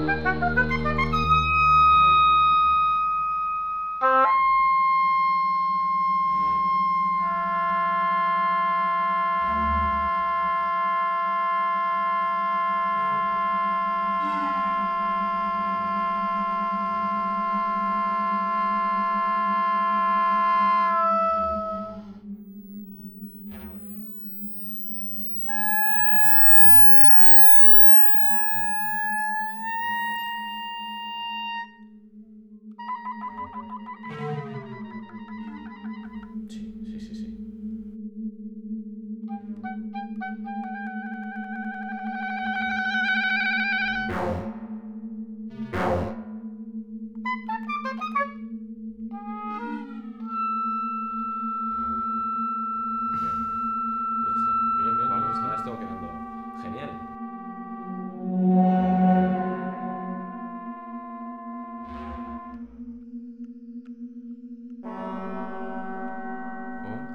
Sí, sí, sí, sí. Bien, ya está. Bien, bien, Vale, me está sí. esto quedando genial. Oh.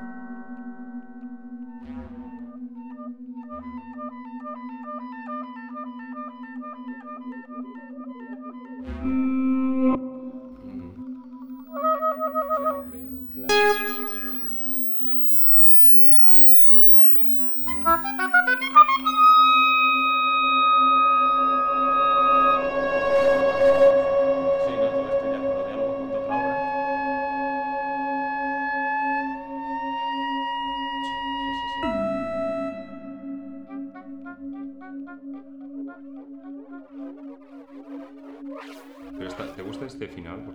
Mm. Sí, claro. Sí, no, todo esto ya con los diálogos cuenta otra obra. Sí, sí, sí, sí. Pero ¿te gusta este final?